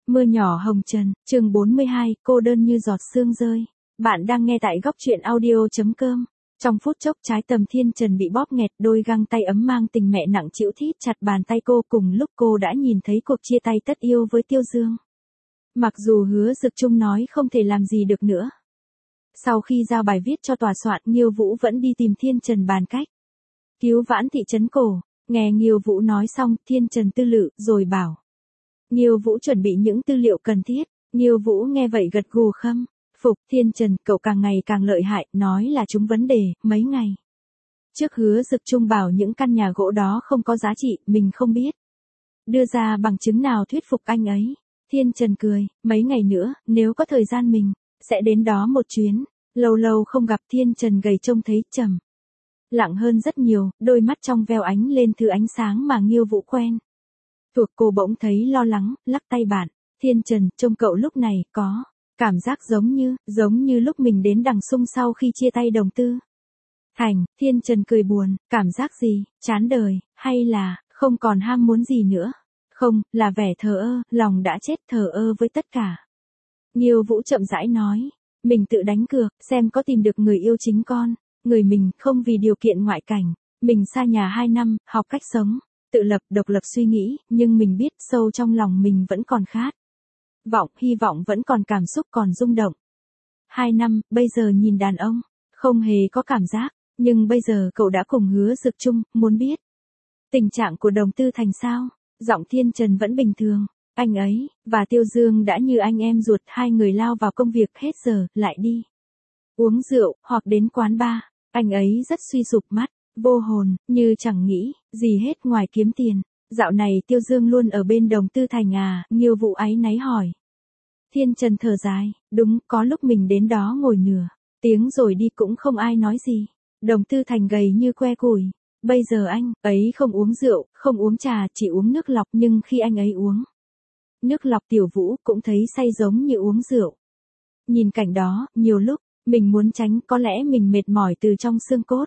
Mưa nhỏ hồng trần, chương 42, cô đơn như giọt sương rơi. Bạn đang nghe tại góc truyện audio.com. Trong phút chốc trái tầm Thiên Trần bị bóp nghẹt, đôi găng tay ấm mang tình mẹ nặng trĩu thít chặt bàn tay cô, cùng lúc cô đã nhìn thấy cuộc chia tay tất yêu với Tiêu Dương. Mặc dù Hứa Dực Trung nói không thể làm gì được nữa. Sau khi giao bài viết cho tòa soạn, Nghiêu Vũ vẫn đi tìm Thiên Trần bàn cách cứu vãn thị trấn cổ. Nghe Nghiêu Vũ nói xong, Thiên Trần tư lự rồi bảo Nghiêu Vũ chuẩn bị những tư liệu cần thiết. Nghiêu Vũ nghe vậy gật gù khâm phục. Thiên Trần, cậu càng ngày càng lợi hại, nói là chúng vấn đề. Mấy ngày trước Hứa Dực Trung bảo những căn nhà gỗ đó không có giá trị, mình không biết đưa ra bằng chứng nào thuyết phục anh ấy. Thiên Trần cười, mấy ngày nữa, nếu có thời gian mình sẽ đến đó một chuyến. Lâu lâu không gặp, Thiên Trần gầy trông thấy trầm lặng hơn rất nhiều, đôi mắt trong veo ánh lên thứ ánh sáng mà Nghiêu Vũ quen thuộc. Cô bỗng thấy lo lắng, lắc tay bạn. Thiên Trần, trông cậu lúc này có cảm giác giống như lúc mình đến Đằng Sung sau khi chia tay Đồng Tư Thành. Thiên Trần cười buồn, cảm giác gì, chán đời, hay là không còn ham muốn gì nữa? Không, là vẻ thờ ơ, lòng đã chết, thờ ơ với tất cả. Nghiêu Vũ chậm rãi nói, mình tự đánh cược, xem có tìm được người yêu chính con, người mình, không vì điều kiện ngoại cảnh. Mình xa nhà 2 năm, học cách sống tự lập, độc lập suy nghĩ, nhưng mình biết sâu trong lòng mình vẫn còn khát vọng, hy vọng vẫn còn, cảm xúc còn rung động. 2 năm, bây giờ nhìn đàn ông, không hề có cảm giác, nhưng bây giờ cậu đã cùng Hứa Dực Trung, muốn biết tình trạng của Đồng Tư Thành sao? Giọng Thiên Trần vẫn bình thường, anh ấy và Tiêu Dương đã như anh em ruột, hai người lao vào công việc, hết giờ lại đi uống rượu hoặc đến quán bar. Anh ấy rất suy sụp, mắt vô hồn, như chẳng nghĩ gì hết ngoài kiếm tiền. Dạo này Tiêu Dương luôn ở bên Đồng Tư Thành à? Nghiêu Vũ áy náy hỏi. Thiên Trần thở dài, đúng, có lúc mình đến đó ngồi nửa tiếng rồi đi cũng không ai nói gì. Đồng Tư Thành gầy như que củi. Bây giờ anh ấy không uống rượu, không uống trà, chỉ uống nước lọc, nhưng khi anh ấy uống nước lọc Tiểu Vũ cũng thấy say giống như uống rượu. Nhìn cảnh đó, nhiều lúc mình muốn tránh, có lẽ mình mệt mỏi từ trong xương cốt.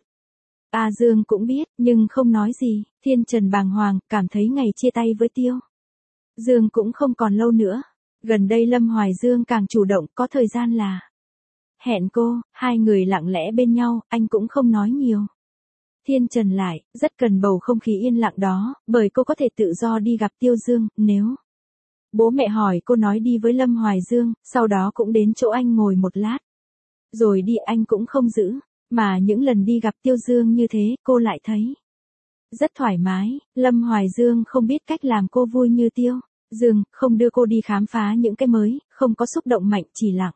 A Dương cũng biết, nhưng không nói gì. Thiên Trần bàng hoàng, cảm thấy ngày chia tay với Tiêu Dương cũng không còn lâu nữa. Gần đây Lâm Hoài Dương càng chủ động, có thời gian là hẹn cô, hai người lặng lẽ bên nhau, anh cũng không nói nhiều. Thiên Trần lại rất cần bầu không khí yên lặng đó, bởi cô có thể tự do đi gặp Tiêu Dương, nếu bố mẹ hỏi cô nói đi với Lâm Hoài Dương, sau đó cũng đến chỗ anh ngồi một lát rồi đi, anh cũng không giữ. Mà những lần đi gặp Tiêu Dương như thế, cô lại thấy rất thoải mái. Lâm Hoài Dương không biết cách làm cô vui như Tiêu Dương, không đưa cô đi khám phá những cái mới, không có xúc động mạnh, chỉ lặng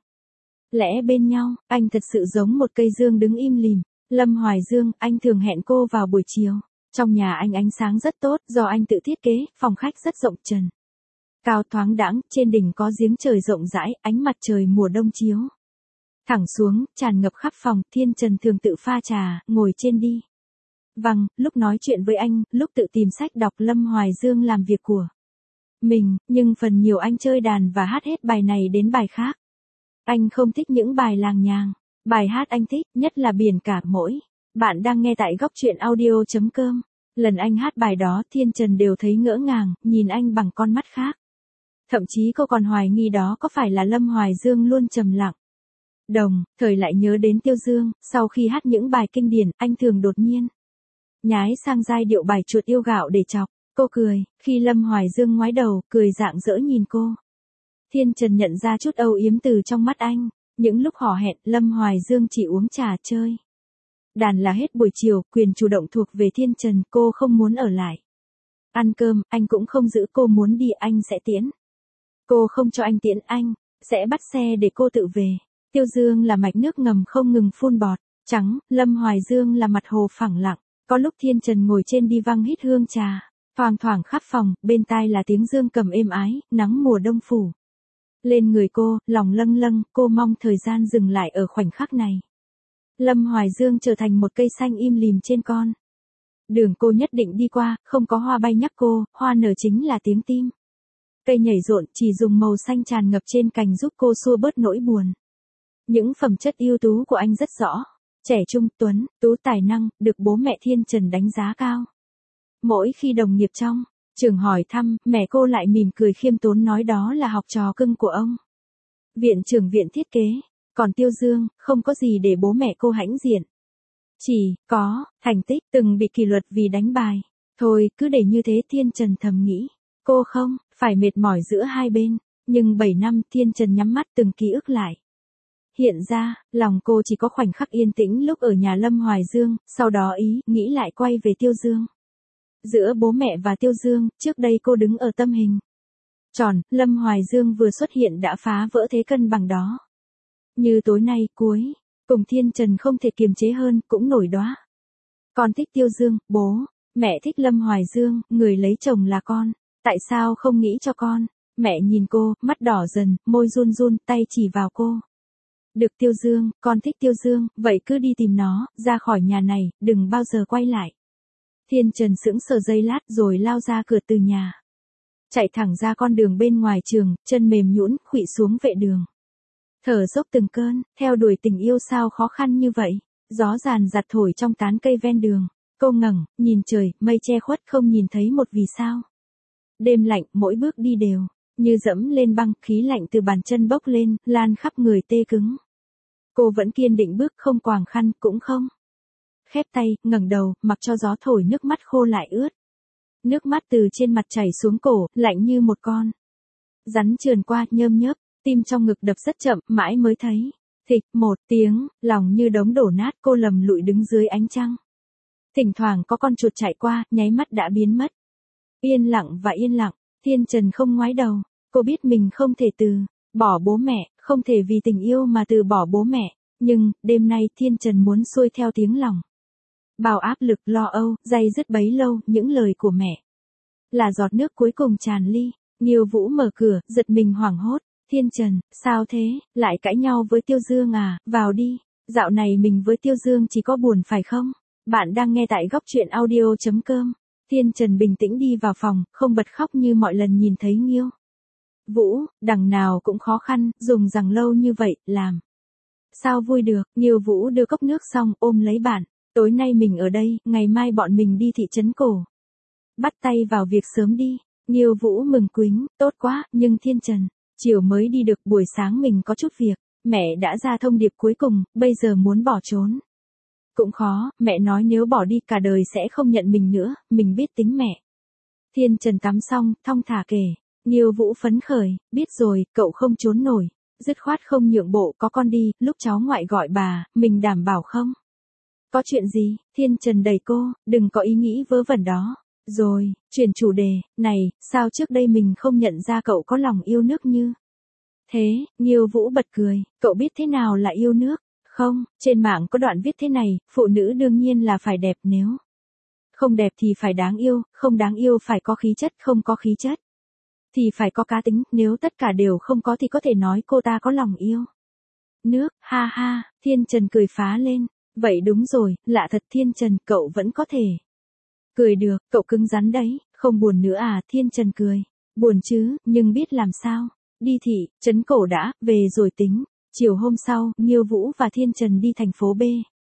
lẽ bên nhau. Anh thật sự giống một cây dương đứng im lìm. Lâm Hoài Dương, anh thường hẹn cô vào buổi chiều. Trong nhà anh ánh sáng rất tốt, do anh tự thiết kế, phòng khách rất rộng, trần cao thoáng đãng, trên đỉnh có giếng trời rộng rãi, ánh mặt trời mùa đông chiếu thẳng xuống, tràn ngập khắp phòng. Thiên Trần thường tự pha trà, ngồi trên đi văng, lúc nói chuyện với anh, lúc tự tìm sách đọc. Lâm Hoài Dương làm việc của mình, nhưng phần nhiều anh chơi đàn và hát hết bài này đến bài khác. Anh không thích những bài làng nhàng. Bài hát anh thích nhất là Biển Cả Mỗi. Bạn đang nghe tại góc truyện audio.com. Lần anh hát bài đó, Thiên Trần đều thấy ngỡ ngàng, nhìn anh bằng con mắt khác. Thậm chí cô còn hoài nghi đó có phải là Lâm Hoài Dương luôn trầm lặng. Đồng thời lại nhớ đến Tiêu Dương, sau khi hát những bài kinh điển, anh thường đột nhiên nhái sang giai điệu bài Chuột Yêu Gạo để chọc cô cười. Khi Lâm Hoài Dương ngoái đầu, cười rạng rỡ nhìn cô, Thiên Trần nhận ra chút âu yếm từ trong mắt anh. Những lúc hò hẹn, Lâm Hoài Dương chỉ uống trà chơi đàn là hết buổi chiều, quyền chủ động thuộc về Thiên Trần. Cô không muốn ở lại ăn cơm, anh cũng không giữ cô muốn đi, anh sẽ tiễn. Cô không cho anh tiễn, anh sẽ bắt xe để cô tự về. Tiêu Dương là mạch nước ngầm không ngừng phun bọt trắng, Lâm Hoài Dương là mặt hồ phẳng lặng. Có lúc Thiên Trần ngồi trên đi văng hít hương trà, thoang thoảng khắp phòng, bên tai là tiếng dương cầm êm ái, nắng mùa đông phủ lên người cô, lòng lâng lâng, cô mong thời gian dừng lại ở khoảnh khắc này. Lâm Hoài Dương trở thành một cây xanh im lìm trên con đường cô nhất định đi qua, không có hoa bay nhắc cô, hoa nở chính là tiếng tim cây nhảy rộn, chỉ dùng màu xanh tràn ngập trên cành giúp cô xua bớt nỗi buồn. Những phẩm chất ưu tú của anh rất rõ. Trẻ trung, tuấn, tú, tài năng, được bố mẹ Thiên Trần đánh giá cao. Mỗi khi đồng nghiệp trong Trường hỏi thăm, mẹ cô lại mỉm cười khiêm tốn nói đó là học trò cưng của ông. Viện trưởng viện thiết kế. Còn Tiêu Dương, không có gì để bố mẹ cô hãnh diện. Chỉ có thành tích từng bị kỷ luật vì đánh bài. Thôi, cứ để như thế, Thiên Trần thầm nghĩ. Cô không phải mệt mỏi giữa hai bên. Nhưng 7 năm, Thiên Trần nhắm mắt từng ký ức lại. Hiện ra, lòng cô chỉ có khoảnh khắc yên tĩnh lúc ở nhà Lâm Hoài Dương, sau đó ý nghĩ lại quay về Tiêu Dương. Giữa bố mẹ và Tiêu Dương, trước đây cô đứng ở tâm hình tròn, Lâm Hoài Dương vừa xuất hiện đã phá vỡ thế cân bằng đó. Như tối nay, cuối cùng Thiên Trần không thể kiềm chế hơn, cũng nổi đoá. Con thích Tiêu Dương, bố, mẹ thích Lâm Hoài Dương, người lấy chồng là con. Tại sao không nghĩ cho con? Mẹ nhìn cô, mắt đỏ dần, môi run run, tay chỉ vào cô. Được Tiêu Dương, con thích Tiêu Dương, vậy cứ đi tìm nó, ra khỏi nhà này, đừng bao giờ quay lại. Thiên Trần sững sờ giây lát rồi lao ra cửa từ nhà. Chạy thẳng ra con đường bên ngoài trường, chân mềm nhũn, khuỵu xuống vệ đường. Thở dốc từng cơn, theo đuổi tình yêu sao khó khăn như vậy. Gió ràn rặt thổi trong tán cây ven đường. Cô ngẩng, nhìn trời, mây che khuất không nhìn thấy một vì sao. Đêm lạnh, mỗi bước đi đều như dẫm lên băng, khí lạnh từ bàn chân bốc lên, lan khắp người tê cứng. Cô vẫn kiên định bước, không quàng khăn, cũng không khép tay, ngẩng đầu, mặc cho gió thổi, nước mắt khô lại ướt. Nước mắt từ trên mặt chảy xuống cổ, lạnh như một con rắn trườn qua, nhơm nhớp, tim trong ngực đập rất chậm, mãi mới thấy thịch một tiếng, lòng như đống đổ nát, cô lầm lụi đứng dưới ánh trăng. Thỉnh thoảng có con chuột chạy qua, nháy mắt đã biến mất. Yên lặng và yên lặng, Thiên Trần không ngoái đầu, cô biết mình không thể từ bỏ bố mẹ, không thể vì tình yêu mà từ bỏ bố mẹ, nhưng đêm nay Thiên Trần muốn xuôi theo tiếng lòng. Bao áp lực, lo âu, day dứt bấy lâu, những lời của mẹ là giọt nước cuối cùng tràn ly. Nghiêu Vũ mở cửa, giật mình hoảng hốt. Thiên Trần, sao thế, lại cãi nhau với Tiêu Dương à, vào đi. Dạo này mình với Tiêu Dương chỉ có buồn phải không? Bạn đang nghe tại góc truyện audio.com. Thiên Trần bình tĩnh đi vào phòng, không bật khóc như mọi lần nhìn thấy Nghiêu Vũ, đằng nào cũng khó khăn, dùng rằng lâu như vậy, làm sao vui được. Nghiêu Vũ đưa cốc nước xong, ôm lấy bạn. Tối nay mình ở đây, ngày mai bọn mình đi thị trấn cổ. Bắt tay vào việc sớm đi. Nghiêu Vũ mừng quính, tốt quá, nhưng Thiên Trần, chiều mới đi được, buổi sáng mình có chút việc. Mẹ đã ra thông điệp cuối cùng, bây giờ muốn bỏ trốn cũng khó, mẹ nói nếu bỏ đi cả đời sẽ không nhận mình nữa, mình biết tính mẹ. Thiên Trần tắm xong, thong thả kể. Nghiêu Vũ phấn khởi, biết rồi, cậu không trốn nổi. Dứt khoát không nhượng bộ, có con đi, lúc cháu ngoại gọi bà, mình đảm bảo không? Có chuyện gì? Thiên Trần đẩy cô, đừng có ý nghĩ vớ vẩn đó. Rồi, chuyển chủ đề, này, sao trước đây mình không nhận ra cậu có lòng yêu nước như thế? Nghiêu Vũ bật cười, cậu biết thế nào là yêu nước? Không, trên mạng có đoạn viết thế này, phụ nữ đương nhiên là phải đẹp, nếu không đẹp thì phải đáng yêu, không đáng yêu phải có khí chất, không có khí chất thì phải có cá tính, nếu tất cả đều không có thì có thể nói cô ta có lòng yêu nước. Ha ha, Thiên Trần cười phá lên. Vậy đúng rồi, lạ thật Thiên Trần, cậu vẫn có thể cười được, cậu cứng rắn đấy, không buồn nữa à? Thiên Trần cười. Buồn chứ, nhưng biết làm sao. Đi thị trấn cổ đã, về rồi tính. Chiều hôm sau, Nghiêu Vũ và Thiên Trần đi thành phố B.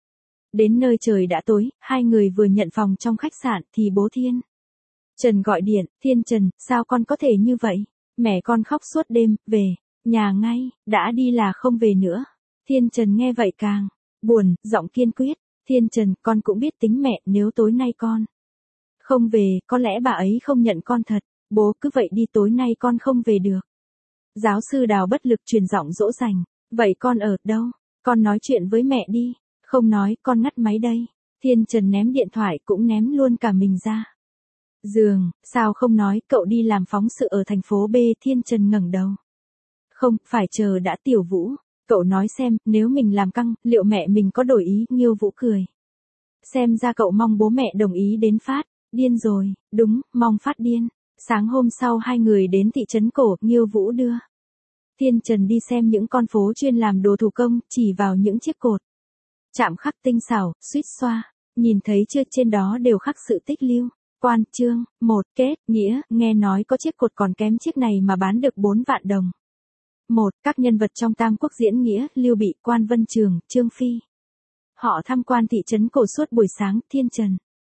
Đến nơi trời đã tối, hai người vừa nhận phòng trong khách sạn thì bố Thiên Trần gọi điện. Thiên Trần, sao con có thể như vậy? Mẹ con khóc suốt đêm, về nhà ngay, đã đi là không về nữa. Thiên Trần nghe vậy càng buồn, giọng kiên quyết. Thiên Trần, con cũng biết tính mẹ, nếu tối nay con không về, có lẽ bà ấy không nhận con thật. Bố cứ vậy đi, tối nay con không về được. Giáo sư Đào bất lực truyền giọng dỗ dành. Vậy con ở đâu? Con nói chuyện với mẹ đi. Không nói, con ngắt máy đây. Thiên Trần ném điện thoại, cũng ném luôn cả mình ra giường. Sao không nói, cậu đi làm phóng sự ở thành phố B. Thiên Trần ngẩng đầu. Không, phải chờ đã. Tiểu Vũ, cậu nói xem, nếu mình làm căng, liệu mẹ mình có đổi ý? Nghiêu Vũ cười. Xem ra cậu mong bố mẹ đồng ý đến phát điên rồi. Đúng, mong phát điên. Sáng hôm sau hai người đến thị trấn cổ, Nghiêu Vũ đưa Thiên Trần đi xem những con phố chuyên làm đồ thủ công, chỉ vào những chiếc cột chạm khắc tinh xảo, suýt xoa. Nhìn thấy chưa, trên đó đều khắc sự tích lưu quan. Chương 1, kết nghĩa. Nghe nói có chiếc cột còn kém chiếc này mà bán được 4 vạn đồng. 1. Các nhân vật trong Tam Quốc diễn nghĩa, Lưu Bị, Quan Vân Trường, Trương Phi. Họ tham quan thị trấn cổ suốt buổi sáng. Thiên Trần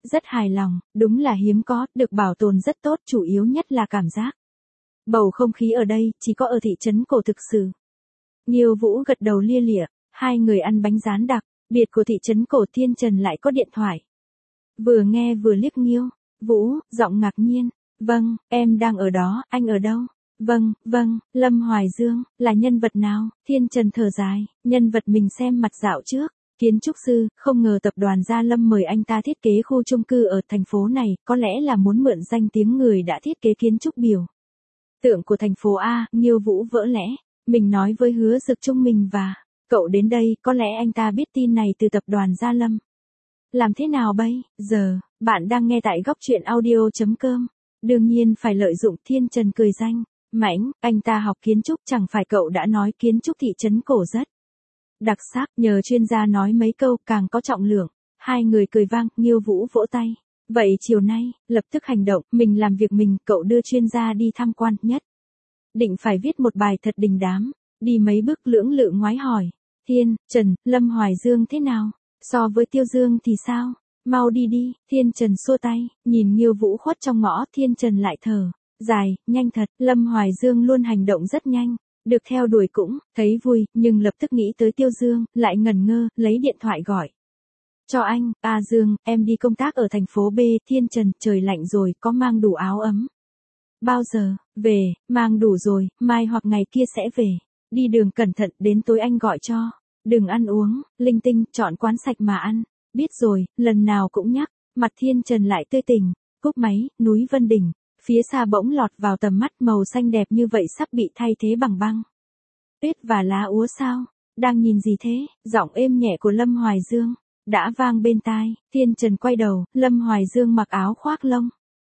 Rất hài lòng, đúng là hiếm có, được bảo tồn rất tốt, chủ yếu nhất là cảm giác. Bầu không khí ở đây, chỉ có ở thị trấn cổ thực sự. Nghiêu Vũ gật đầu lia lịa, hai người ăn bánh rán đặc biệt của thị trấn cổ. Thiên Trần lại có điện thoại. Vừa nghe vừa liếc Nghiêu Vũ, giọng ngạc nhiên. Vâng, em đang ở đó, anh ở đâu? Vâng, Lâm Hoài Dương, là nhân vật nào? Thiên Trần thở dài, nhân vật mình xem mặt dạo trước. Kiến trúc sư, không ngờ tập đoàn Gia Lâm mời anh ta thiết kế khu chung cư ở thành phố này, có lẽ là muốn mượn danh tiếng người đã thiết kế kiến trúc biểu tượng của thành phố A. Nghiêu Vũ vỡ lẽ, mình nói với Hứa Dực Trung mình và cậu đến đây, có lẽ anh ta biết tin này từ tập đoàn Gia Lâm. Làm thế nào bây giờ? Bạn đang nghe tại góc truyện audio.com. Đương nhiên phải lợi dụng. Thiên Trần cười danh. Mãnh, anh ta học kiến trúc, chẳng phải cậu đã nói kiến trúc thị trấn cổ rất đặc sắc, nhờ chuyên gia nói mấy câu càng có trọng lượng. Hai người cười vang. Nghiêu Vũ vỗ tay. Vậy chiều nay, lập tức hành động, mình làm việc mình, cậu đưa chuyên gia đi tham quan, nhất định phải viết một bài thật đình đám. Đi mấy bước lưỡng lự ngoái hỏi. Thiên Trần, Lâm Hoài Dương thế nào? So với Tiêu Dương thì sao? Mau đi đi. Thiên Trần xua tay, nhìn Nghiêu Vũ khuất trong ngõ. Thiên Trần lại thở dài, nhanh thật. Lâm Hoài Dương luôn hành động rất nhanh, được theo đuổi cũng thấy vui, nhưng lập tức nghĩ tới Tiêu Dương, lại ngần ngơ, lấy điện thoại gọi cho anh. A Dương, em đi công tác ở thành phố B. Thiên Trần, trời lạnh rồi, có mang đủ áo ấm? Bao giờ về? Mang đủ rồi, mai hoặc ngày kia sẽ về. Đi đường cẩn thận, đến tối anh gọi cho. Đừng ăn uống linh tinh, chọn quán sạch mà ăn. Biết rồi, lần nào cũng nhắc. Mặt Thiên Trần lại tươi tỉnh. Cúp máy. Núi Vân Đỉnh phía xa bỗng lọt vào tầm mắt, màu xanh đẹp như vậy sắp bị thay thế bằng băng tuyết và lá úa sao? Đang nhìn gì thế? Giọng êm nhẹ của Lâm Hoài Dương đã vang bên tai. Thiên Trần quay đầu, Lâm Hoài Dương mặc áo khoác lông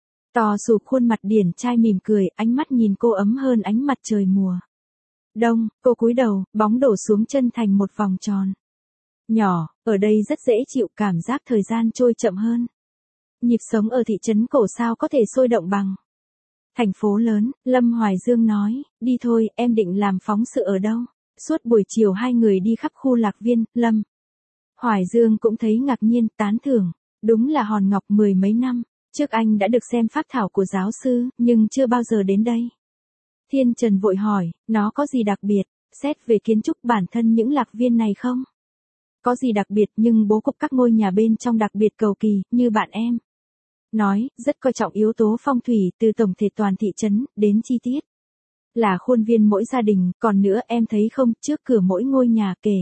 to sụp, khuôn mặt điển trai mỉm cười, ánh mắt nhìn cô ấm hơn ánh mặt trời mùa đông. Cô cúi đầu, bóng đổ xuống chân thành một vòng tròn nhỏ. Ở đây rất dễ chịu, cảm giác thời gian trôi chậm hơn. Nhịp sống ở thị trấn cổ sao có thể sôi động bằng thành phố lớn. Lâm Hoài Dương nói, đi thôi, em định làm phóng sự ở đâu? Suốt buổi chiều hai người đi khắp khu lạc viên. Lâm Hoài Dương cũng thấy ngạc nhiên, tán thưởng. Đúng là hòn ngọc, mười mấy năm trước anh đã được xem phác thảo của giáo sư, nhưng chưa bao giờ đến đây. Thiên Trần vội hỏi, nó có gì đặc biệt? Xét về kiến trúc bản thân những lạc viên này không có gì đặc biệt, nhưng bố cục các ngôi nhà bên trong đặc biệt cầu kỳ, như bạn em nói, rất coi trọng yếu tố phong thủy, từ tổng thể toàn thị trấn, đến chi tiết là khuôn viên mỗi gia đình. Còn nữa, em thấy không, trước cửa mỗi ngôi nhà, kể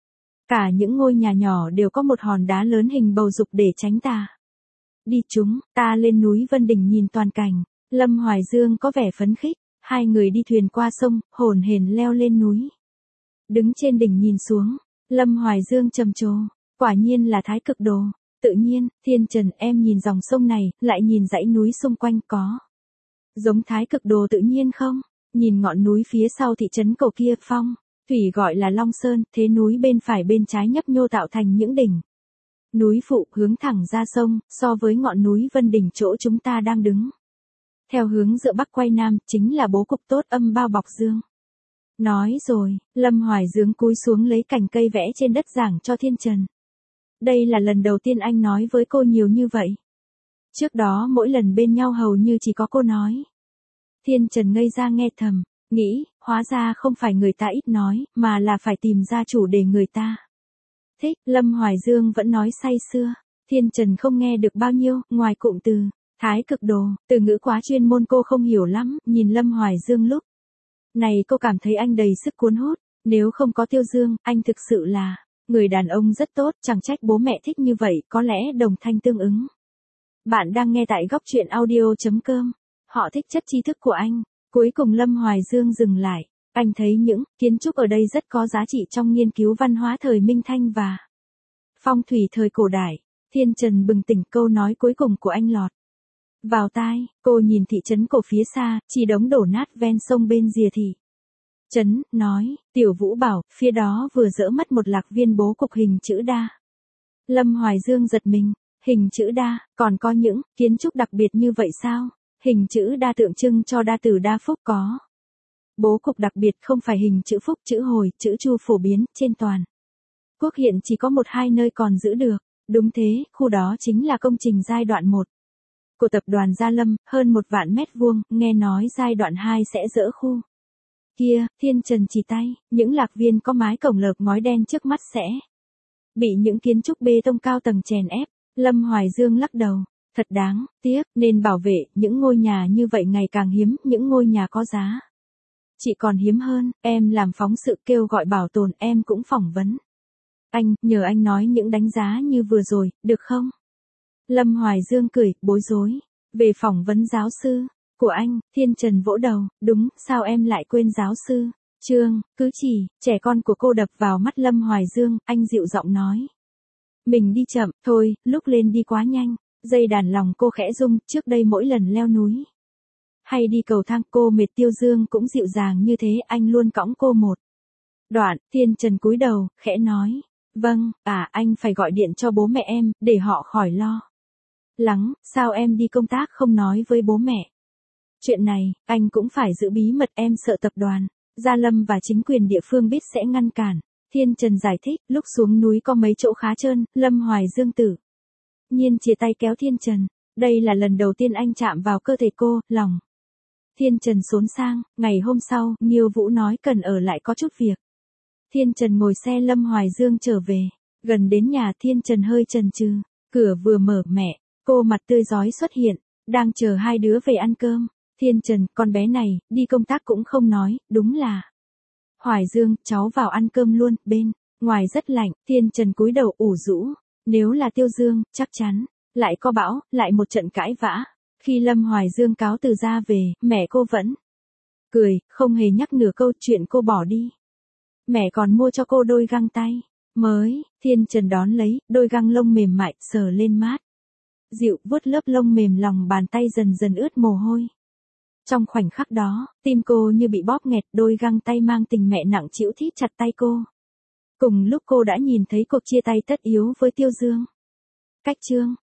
cả những ngôi nhà nhỏ, đều có một hòn đá lớn hình bầu dục để tránh tà. Đi chúng ta lên núi Vân Đỉnh nhìn toàn cảnh. Lâm Hoài Dương có vẻ phấn khích. Hai người đi thuyền qua sông, hồn hển leo lên núi. Đứng trên đỉnh nhìn xuống, Lâm Hoài Dương trầm trồ, quả nhiên là Thái Cực Đồ. Tự nhiên, Thiên Trần, em nhìn dòng sông này, lại nhìn dãy núi xung quanh, có giống Thái Cực Đồ tự nhiên không? Nhìn ngọn núi phía sau thị trấn cổ kia, phong thủy gọi là Long Sơn, thế núi bên phải bên trái nhấp nhô tạo thành những đỉnh núi phụ hướng thẳng ra sông. So với ngọn núi Vân Đỉnh chỗ chúng ta đang đứng, theo hướng dựa bắc quay nam, chính là bố cục tốt, âm bao bọc dương. Nói rồi, Lâm Hoài Dương cúi xuống lấy cành cây vẽ trên đất giảng cho Thiên Trần. Đây là lần đầu tiên anh nói với cô nhiều như vậy. Trước đó mỗi lần bên nhau hầu như chỉ có cô nói. Thiên Trần ngây ra nghe thầm, nghĩ, hóa ra không phải người ta ít nói, mà là phải tìm ra chủ đề người ta thích. Lâm Hoài Dương vẫn nói say sưa. Thiên Trần không nghe được bao nhiêu, ngoài cụm từ Thái Cực Đồ, từ ngữ quá chuyên môn cô không hiểu lắm. Nhìn Lâm Hoài Dương lúc này cô cảm thấy anh đầy sức cuốn hút. Nếu không có Tiêu Dương, anh thực sự là người đàn ông rất tốt, chẳng trách bố mẹ thích như vậy, có lẽ đồng thanh tương ứng. Bạn đang nghe tại góc truyện audio.com. Họ thích chất tri thức của anh. Cuối cùng Lâm Hoài Dương dừng lại. Anh thấy những kiến trúc ở đây rất có giá trị trong nghiên cứu văn hóa thời Minh Thanh và phong thủy thời cổ đại. Thiên Trần bừng tỉnh, câu nói cuối cùng của anh lọt vào tai. Cô nhìn thị trấn cổ phía xa, chỉ đống đổ nát ven sông bên rìa thị trấn, nói, Tiểu Vũ bảo, phía đó vừa dỡ mất một lạc viên bố cục hình chữ đa. Lâm Hoài Dương giật mình, hình chữ đa, còn có những kiến trúc đặc biệt như vậy sao? Hình chữ đa tượng trưng cho đa tử đa phúc, có bố cục đặc biệt, không phải hình chữ phúc, chữ hồi, chữ chu phổ biến trên toàn quốc, hiện chỉ có một hai nơi còn giữ được. Đúng thế, khu đó chính là công trình giai đoạn 1 của tập đoàn Gia Lâm, hơn 1 vạn mét vuông, nghe nói giai đoạn 2 sẽ dỡ khu. Kia, Thiên Trần chỉ tay, những lạc viên có mái cổng lợp ngói đen trước mắt sẽ bị những kiến trúc bê tông cao tầng chèn ép. Lâm Hoài Dương lắc đầu, thật đáng tiếc, nên bảo vệ, những ngôi nhà như vậy ngày càng hiếm, những ngôi nhà có giá chị còn hiếm hơn, em làm phóng sự kêu gọi bảo tồn, em cũng phỏng vấn. Anh, nhờ anh nói những đánh giá như vừa rồi, được không? Lâm Hoài Dương cười, bối rối. Về phỏng vấn giáo sư của anh, Thiên Trần vỗ đầu, đúng, sao em lại quên giáo sư? Trương, cứ chỉ, trẻ con của cô đập vào mắt Lâm Hoài Dương, anh dịu giọng nói. Mình đi chậm, thôi, lúc lên đi quá nhanh, dây đàn lòng cô khẽ rung, trước đây mỗi lần leo núi hay đi cầu thang cô mệt Tiêu Dương cũng dịu dàng như thế, anh luôn cõng cô một đoạn. Thiên Trần cúi đầu, khẽ nói. Vâng, anh phải gọi điện cho bố mẹ em, để họ khỏi lo lắng, sao em đi công tác không nói với bố mẹ? Chuyện này, anh cũng phải giữ bí mật, em sợ tập đoàn Gia Lâm và chính quyền địa phương biết sẽ ngăn cản. Thiên Trần giải thích, lúc xuống núi có mấy chỗ khá trơn, Lâm Hoài Dương tự nhiên chia tay kéo Thiên Trần. Đây là lần đầu tiên anh chạm vào cơ thể cô, lòng Thiên Trần xốn sang. Ngày hôm sau, Nghiêu Vũ nói cần ở lại có chút việc. Thiên Trần ngồi xe Lâm Hoài Dương trở về. Gần đến nhà, Thiên Trần hơi chần chừ. Cửa vừa mở, mẹ cô mặt tươi rói xuất hiện, đang chờ hai đứa về ăn cơm. Thiên Trần, con bé này, đi công tác cũng không nói, đúng là. Hoài Dương, cháu vào ăn cơm luôn, bên ngoài rất lạnh. Thiên Trần cúi đầu ủ rũ. Nếu là Tiêu Dương, chắc chắn lại có bão, lại một trận cãi vã. Khi Lâm Hoài Dương cáo từ ra về, mẹ cô vẫn cười, không hề nhắc nửa câu chuyện cô bỏ đi. Mẹ còn mua cho cô đôi găng tay mới. Thiên Trần đón lấy, đôi găng lông mềm mại, sờ lên mát dịu, vuốt lớp lông mềm, lòng bàn tay dần dần ướt mồ hôi. Trong khoảnh khắc đó, tim cô như bị bóp nghẹt, đôi găng tay mang tình mẹ nặng trĩu thít chặt tay cô. Cùng lúc cô đã nhìn thấy cuộc chia tay tất yếu với Tiêu Dương. Cách chương